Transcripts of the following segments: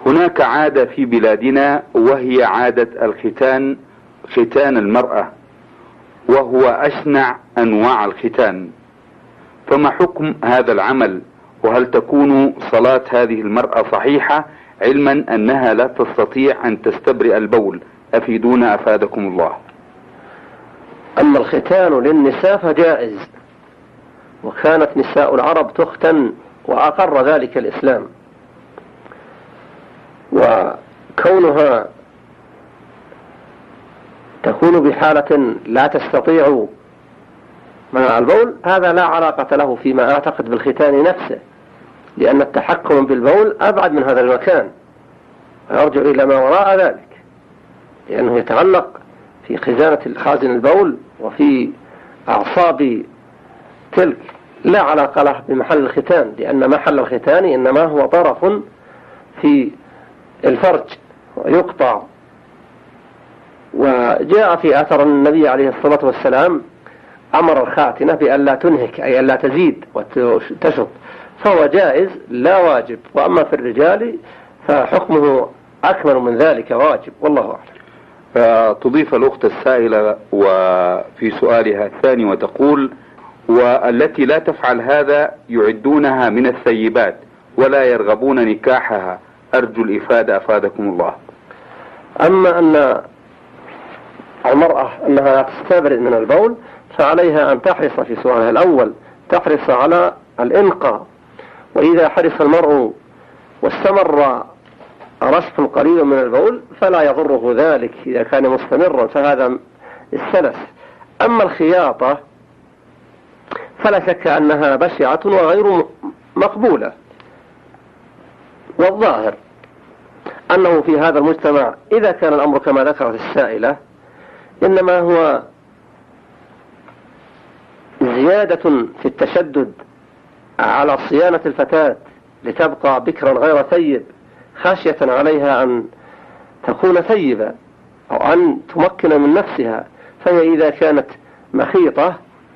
هناك عادة في بلادنا وهي عادة الختان، ختان المرأة، وهو أشنع أنواع الختان، فما حكم هذا العمل؟ وهل تكون صلاة هذه المرأة صحيحة علما أنها لا تستطيع أن تستبرئ البول؟ أفيدونا أفادكم الله. أما الختان للنساء فجائز، وكانت نساء العرب تختن وأقر ذلك الإسلام، وكونها تكون بحالة لا تستطيع منع البول هذا لا علاقة له فيما أعتقد بالختان نفسه، لأن التحكم بالبول أبعد من هذا المكان، يرجع إلى ما وراء ذلك، لأنه يتعلق في خازن البول وفي أعصاب تلك، لا علاقة له بمحل الختان، لأن محل الختان إنما هو طرف في الفرج ويقطع. وجاء في أثر النبي عليه الصلاة والسلام أمر الخاتنة بأن لا تنهك، أي أن لا تزيد وتشط، فهو جائز لا واجب. وأما في الرجال فحكمه أكمل من ذلك واجب، والله أعلم. تضيف الأخت السائلة وفي سؤالها الثاني وتقول: والتي لا تفعل هذا يعدونها من الثيبات ولا يرغبون نكاحها، أرجو الإفادة أفادكم الله. أما أن المرأة أنها لا تستبرئ من البول فعليها أن تحرص في سؤالها الأول، تحرص على الإنقاء، وإذا حرص المرء واستمر رشح قليل من البول فلا يضره ذلك إذا كان مستمرا، فهذا السلس. أما الخياطة فلا شك أنها بشعة وغير مقبولة، والظاهر أنه في هذا المجتمع إذا كان الأمر كما ذكرت السائلة إنما هو زيادة في التشدد على صيانة الفتاة لتبقى بكرا غير ثيب، خاشية عليها أن تكون ثيبة أو أن تمكن من نفسها، فهي إذا كانت مخيطة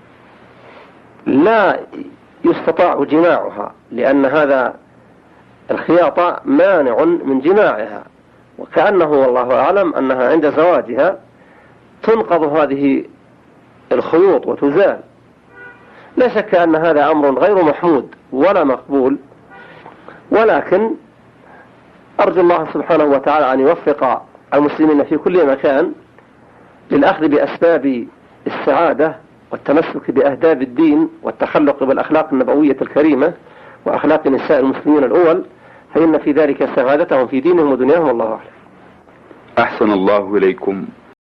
لا يستطاع جماعها، لأن هذا الخياطة مانع من جماعها، وكأنه والله أعلم أنها عند زواجها تنقض هذه الخيوط وتزال. لا شك أن هذا أمر غير محمود ولا مقبول، ولكن أرجو الله سبحانه وتعالى أن يوفق المسلمين في كل مكان للأخذ بأسباب السعادة والتمسك بأهداف الدين والتخلق بالأخلاق النبوية الكريمة وأخلاق نساء المسلمين الأول، فإن في ذلك سعادتهم في دينهم ودنياهم، والله أعلم. أحسن الله إليكم.